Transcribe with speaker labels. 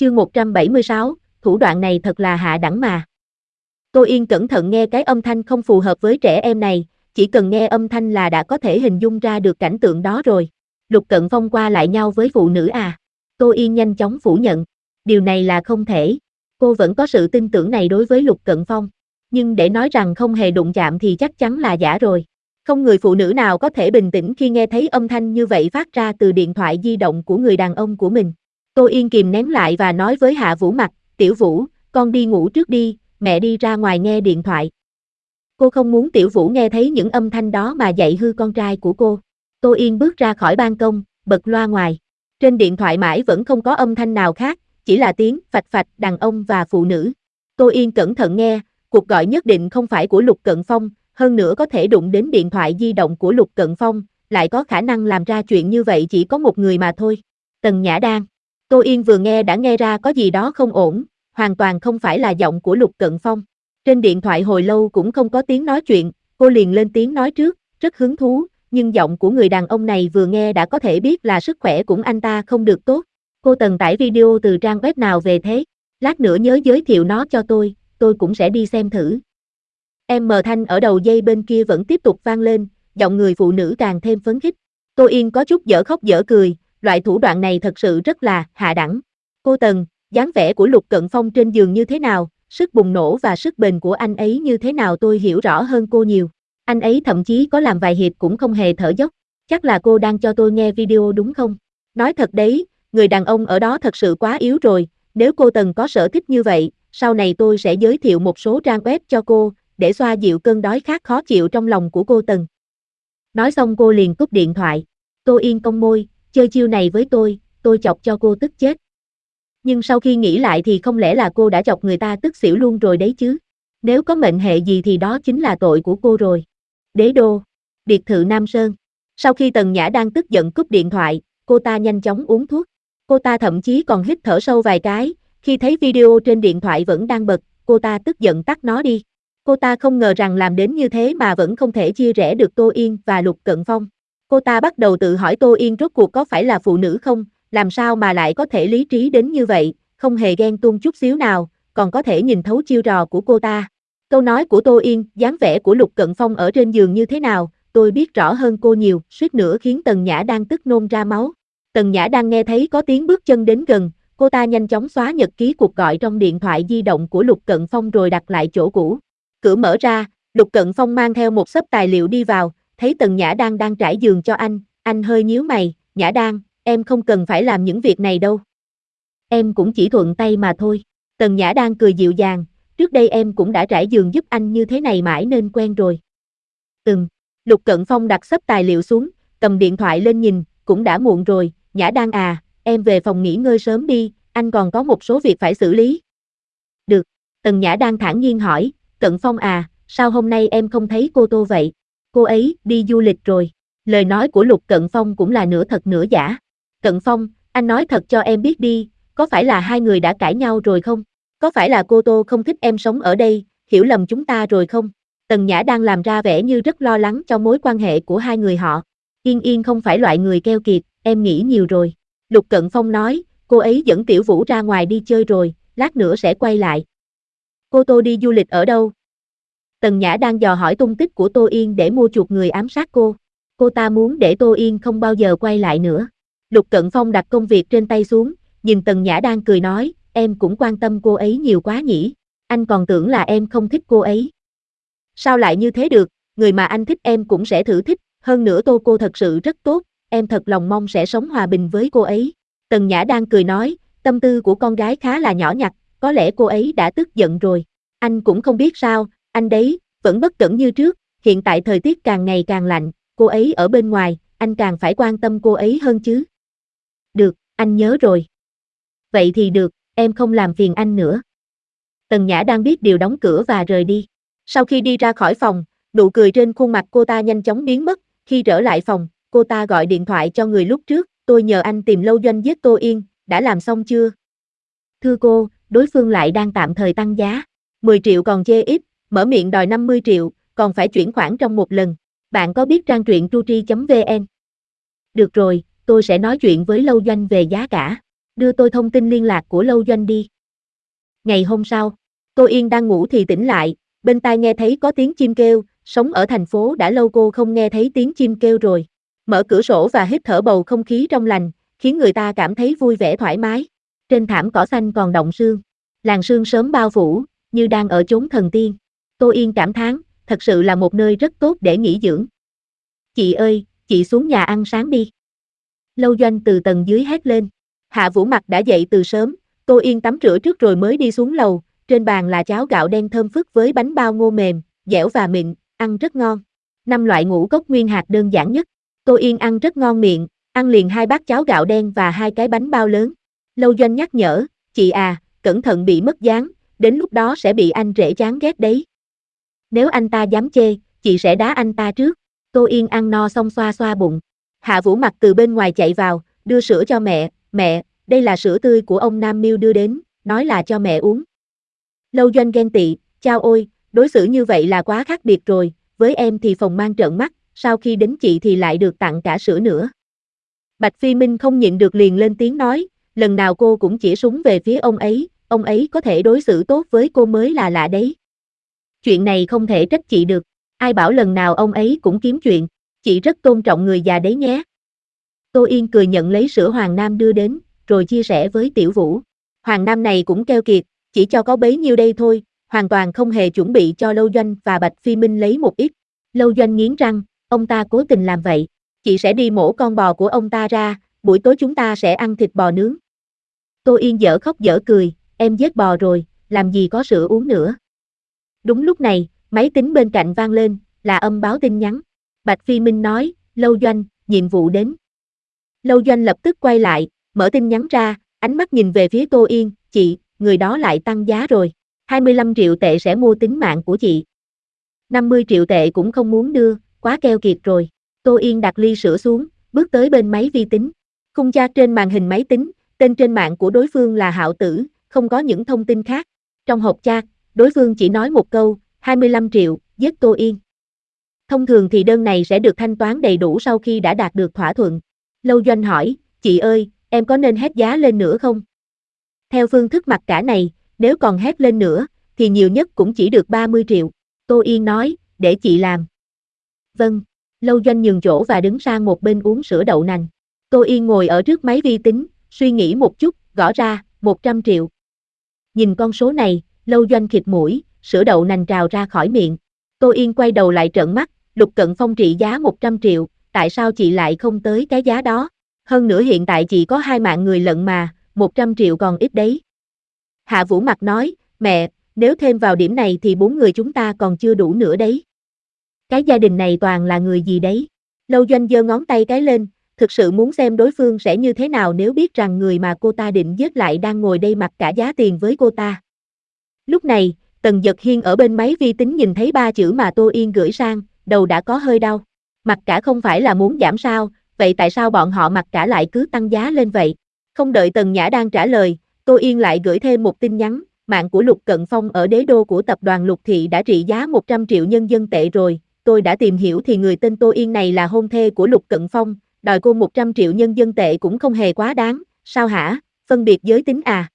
Speaker 1: Chương 176, thủ đoạn này thật là hạ đẳng mà. Tô Yên cẩn thận nghe cái âm thanh không phù hợp với trẻ em này, chỉ cần nghe âm thanh là đã có thể hình dung ra được cảnh tượng đó rồi. Lục Cận Phong qua lại nhau với phụ nữ à? Tô Yên nhanh chóng phủ nhận. Điều này là không thể. Cô vẫn có sự tin tưởng này đối với Lục Cận Phong. Nhưng để nói rằng không hề đụng chạm thì chắc chắn là giả rồi. Không người phụ nữ nào có thể bình tĩnh khi nghe thấy âm thanh như vậy phát ra từ điện thoại di động của người đàn ông của mình. Tô Yên kìm nén lại và nói với Hạ Vũ Mặc, Tiểu Vũ, con đi ngủ trước đi, mẹ đi ra ngoài nghe điện thoại. Cô không muốn Tiểu Vũ nghe thấy những âm thanh đó mà dạy hư con trai của cô. Tô Yên bước ra khỏi ban công, bật loa ngoài. Trên điện thoại mãi vẫn không có âm thanh nào khác, chỉ là tiếng phạch phạch đàn ông và phụ nữ. Tô Yên cẩn thận nghe, cuộc gọi nhất định không phải của Lục Cận Phong, hơn nữa có thể đụng đến điện thoại di động của Lục Cận Phong, lại có khả năng làm ra chuyện như vậy chỉ có một người mà thôi. Tần Nhã Đan. Tô Yên vừa nghe đã nghe ra có gì đó không ổn, hoàn toàn không phải là giọng của Lục Cận Phong. Trên điện thoại hồi lâu cũng không có tiếng nói chuyện, cô liền lên tiếng nói trước, rất hứng thú, nhưng giọng của người đàn ông này vừa nghe đã có thể biết là sức khỏe của anh ta không được tốt. Cô Tần tải video từ trang web nào về thế? Lát nữa nhớ giới thiệu nó cho tôi cũng sẽ đi xem thử. Thanh ở đầu dây bên kia vẫn tiếp tục vang lên, giọng người phụ nữ càng thêm phấn khích. Tô Yên có chút dở khóc dở cười, loại thủ đoạn này thật sự rất là hạ đẳng. Cô Tần, dáng vẻ của Lục Cận Phong trên giường như thế nào, sức bùng nổ và sức bền của anh ấy như thế nào tôi hiểu rõ hơn cô nhiều. Anh ấy thậm chí có làm vài hiệp cũng không hề thở dốc. Chắc là cô đang cho tôi nghe video đúng không? Nói thật đấy, người đàn ông ở đó thật sự quá yếu rồi, nếu cô Tần có sở thích như vậy, sau này tôi sẽ giới thiệu một số trang web cho cô, để xoa dịu cơn đói khát khó chịu trong lòng của cô Tần. Nói xong cô liền cúp điện thoại. Tô Yên cong môi, chơi chiêu này với tôi chọc cho cô tức chết. Nhưng sau khi nghĩ lại thì không lẽ là cô đã chọc người ta tức xỉu luôn rồi đấy chứ? Nếu có mệnh hệ gì thì đó chính là tội của cô rồi. Đế đô, biệt thự Nam Sơn. Sau khi Tần Nhã đang tức giận cúp điện thoại, cô ta nhanh chóng uống thuốc. Cô ta thậm chí còn hít thở sâu vài cái, khi thấy video trên điện thoại vẫn đang bật, cô ta tức giận tắt nó đi. Cô ta không ngờ rằng làm đến như thế mà vẫn không thể chia rẽ được Tô Yên và Lục Cận Phong. Cô ta bắt đầu tự hỏi Tô Yên rốt cuộc có phải là phụ nữ không, làm sao mà lại có thể lý trí đến như vậy, không hề ghen tuông chút xíu nào, còn có thể nhìn thấu chiêu trò của cô ta. Câu nói của Tô Yên, dáng vẻ của Lục Cận Phong ở trên giường như thế nào, tôi biết rõ hơn cô nhiều, suýt nữa khiến Tần Nhã đang tức nôn ra máu. Tần Nhã đang nghe thấy có tiếng bước chân đến gần, cô ta nhanh chóng xóa nhật ký cuộc gọi trong điện thoại di động của Lục Cận Phong rồi đặt lại chỗ cũ. Cửa mở ra, Lục Cận Phong mang theo một xấp tài liệu đi vào, thấy Tần Nhã đang trải giường cho anh hơi nhíu mày, Nhã Đan, em không cần phải làm những việc này đâu. Em cũng chỉ thuận tay mà thôi. Tần Nhã đang cười dịu dàng, trước đây em cũng đã trải giường giúp anh như thế này mãi nên quen rồi. Lục Cận Phong đặt xấp tài liệu xuống, cầm điện thoại lên nhìn, cũng đã muộn rồi, Nhã Đan à, em về phòng nghỉ ngơi sớm đi, anh còn có một số việc phải xử lý. Được, Tần Nhã đang thản nhiên hỏi, Cận Phong à, sao hôm nay em không thấy cô Tô vậy? Cô ấy đi du lịch rồi. Lời nói của Lục Cận Phong cũng là nửa thật nửa giả. Cận Phong, anh nói thật cho em biết đi, có phải là hai người đã cãi nhau rồi không? Có phải là cô Tô không thích em sống ở đây, hiểu lầm chúng ta rồi không? Tần Nhã đang làm ra vẻ như rất lo lắng cho mối quan hệ của hai người họ. Yên Yên không phải loại người keo kiệt, em nghĩ nhiều rồi. Lục Cận Phong nói, cô ấy dẫn Tiểu Vũ ra ngoài đi chơi rồi, lát nữa sẽ quay lại. Cô Tô đi du lịch ở đâu? Tần Nhã đang dò hỏi tung tích của Tô Yên để mua chuộc người ám sát cô. Cô ta muốn để Tô Yên không bao giờ quay lại nữa. Lục Cận Phong đặt công việc trên tay xuống, nhìn Tần Nhã đang cười nói, em cũng quan tâm cô ấy nhiều quá nhỉ, anh còn tưởng là em không thích cô ấy. Sao lại như thế được, người mà anh thích em cũng sẽ thử thích, hơn nữa Tô cô thật sự rất tốt, em thật lòng mong sẽ sống hòa bình với cô ấy. Tần Nhã đang cười nói, tâm tư của con gái khá là nhỏ nhặt, có lẽ cô ấy đã tức giận rồi. Anh cũng không biết sao, anh đấy, vẫn bất cẩn như trước, hiện tại thời tiết càng ngày càng lạnh, cô ấy ở bên ngoài, anh càng phải quan tâm cô ấy hơn chứ. Được, anh nhớ rồi. Vậy thì được, em không làm phiền anh nữa. Tần Nhã đang biết điều đóng cửa và rời đi. Sau khi đi ra khỏi phòng, nụ cười trên khuôn mặt cô ta nhanh chóng biến mất, khi trở lại phòng, cô ta gọi điện thoại cho người lúc trước, tôi nhờ anh tìm Lâu Doanh giết Tô Yên, đã làm xong chưa? Thưa cô, đối phương lại đang tạm thời tăng giá, 10 triệu còn chê ít, mở miệng đòi 50 triệu, còn phải chuyển khoản trong một lần. Bạn có biết trang truyện Tru Tri.vn? Được rồi, tôi sẽ nói chuyện với Lâu Doanh về giá cả. Đưa tôi thông tin liên lạc của Lâu Doanh đi. Ngày hôm sau, Tô Yên đang ngủ thì tỉnh lại, bên tai nghe thấy có tiếng chim kêu, sống ở thành phố đã lâu cô không nghe thấy tiếng chim kêu rồi. Mở cửa sổ và hít thở bầu không khí trong lành, khiến người ta cảm thấy vui vẻ thoải mái. Trên thảm cỏ xanh còn đọng sương. Làn sương sớm bao phủ, như đang ở chốn thần tiên. Tô Yên cảm thán, thật sự là một nơi rất tốt để nghỉ dưỡng. Chị ơi, chị xuống nhà ăn sáng đi. Lâu Doanh từ tầng dưới hét lên. Hạ Vũ Mặc đã dậy từ sớm, Tô Yên tắm rửa trước rồi mới đi xuống lầu, trên bàn là cháo gạo đen thơm phức với bánh bao ngô mềm, dẻo và mịn, ăn rất ngon. 5 loại ngũ cốc nguyên hạt đơn giản nhất. Tô Yên ăn rất ngon miệng, ăn liền 2 bát cháo gạo đen và 2 cái bánh bao lớn. Lâu Doanh nhắc nhở, chị à, cẩn thận bị mất dáng, đến lúc đó sẽ bị anh rể chán ghét đấy. Nếu anh ta dám chê, chị sẽ đá anh ta trước. Tô Yên ăn no xong xoa xoa bụng. Hạ Vũ Mặc từ bên ngoài chạy vào, đưa sữa cho mẹ, mẹ, đây là sữa tươi của ông Nam Miêu đưa đến, nói là cho mẹ uống. Lâu Doanh ghen tị, chao ôi, đối xử như vậy là quá khác biệt rồi, với em thì phòng mang trợn mắt, sau khi đến chị thì lại được tặng cả sữa nữa. Bạch Phi Minh không nhịn được liền lên tiếng nói, lần nào cô cũng chỉ súng về phía ông ấy có thể đối xử tốt với cô mới là lạ đấy. Chuyện này không thể trách chị được, ai bảo lần nào ông ấy cũng kiếm chuyện, chị rất tôn trọng người già đấy nhé. Tô Yên cười nhận lấy sữa Hoàng Nam đưa đến, rồi chia sẻ với Tiểu Vũ. Hoàng Nam này cũng keo kiệt, chỉ cho có bấy nhiêu đây thôi, hoàn toàn không hề chuẩn bị cho Lâu Doanh và Bạch Phi Minh lấy một ít. Lâu Doanh nghiến răng, ông ta cố tình làm vậy. Chị sẽ đi mổ con bò của ông ta ra, buổi tối chúng ta sẽ ăn thịt bò nướng. Tô Yên dở khóc dở cười, em giết bò rồi, làm gì có sữa uống nữa. Đúng lúc này, máy tính bên cạnh vang lên, là âm báo tin nhắn. Bạch Phi Minh nói, Lâu Doanh, nhiệm vụ đến. Lâu Doanh lập tức quay lại, mở tin nhắn ra, ánh mắt nhìn về phía Tô Yên, chị, người đó lại tăng giá rồi. 25 triệu tệ sẽ mua tính mạng của chị. 50 triệu tệ cũng không muốn đưa, quá keo kiệt rồi. Tô Yên đặt ly sữa xuống, bước tới bên máy vi tính. Khung chat trên màn hình máy tính, tên trên mạng của đối phương là Hạo Tử, không có những thông tin khác. Trong hộp chat, đối phương chỉ nói một câu, 25 triệu, giết Tô Yên. Thông thường thì đơn này sẽ được thanh toán đầy đủ sau khi đã đạt được thỏa thuận. Lâu Doanh hỏi, chị ơi, em có nên hét giá lên nữa không? Theo phương thức mặc cả này, nếu còn hét lên nữa, thì nhiều nhất cũng chỉ được 30 triệu. Tô Yên nói, để chị làm. Vâng. Lâu Doanh nhường chỗ và đứng sang một bên uống sữa đậu nành. Tô Yên ngồi ở trước máy vi tính, suy nghĩ một chút, gõ ra, 100 triệu. Nhìn con số này, Lâu Doanh khịt mũi, sữa đậu nành trào ra khỏi miệng. Tô Yên quay đầu lại trợn mắt, Lục Cận Phong trị giá 100 triệu, tại sao chị lại không tới cái giá đó? Hơn nữa hiện tại chị có 2 mạng người lận mà, 100 triệu còn ít đấy. Hạ Vũ Mặc nói, mẹ, nếu thêm vào điểm này thì 4 người chúng ta còn chưa đủ nữa đấy. Cái gia đình này toàn là người gì đấy? Lâu Doanh giơ ngón tay cái lên, thực sự muốn xem đối phương sẽ như thế nào nếu biết rằng người mà cô ta định giết lại đang ngồi đây mặc cả giá tiền với cô ta. Lúc này, Tần Dật Hiên ở bên máy vi tính nhìn thấy 3 chữ mà Tô Yên gửi sang, đầu đã có hơi đau. Mặc cả không phải là muốn giảm sao, vậy tại sao bọn họ mặc cả lại cứ tăng giá lên vậy? Không đợi Tần Nhã đang trả lời, Tô Yên lại gửi thêm một tin nhắn, mạng của Lục Cận Phong ở đế đô của tập đoàn Lục Thị đã trị giá 100 triệu nhân dân tệ rồi, tôi đã tìm hiểu thì người tên Tô Yên này là hôn thê của Lục Cận Phong, đòi cô 100 triệu nhân dân tệ cũng không hề quá đáng, sao hả, phân biệt giới tính à?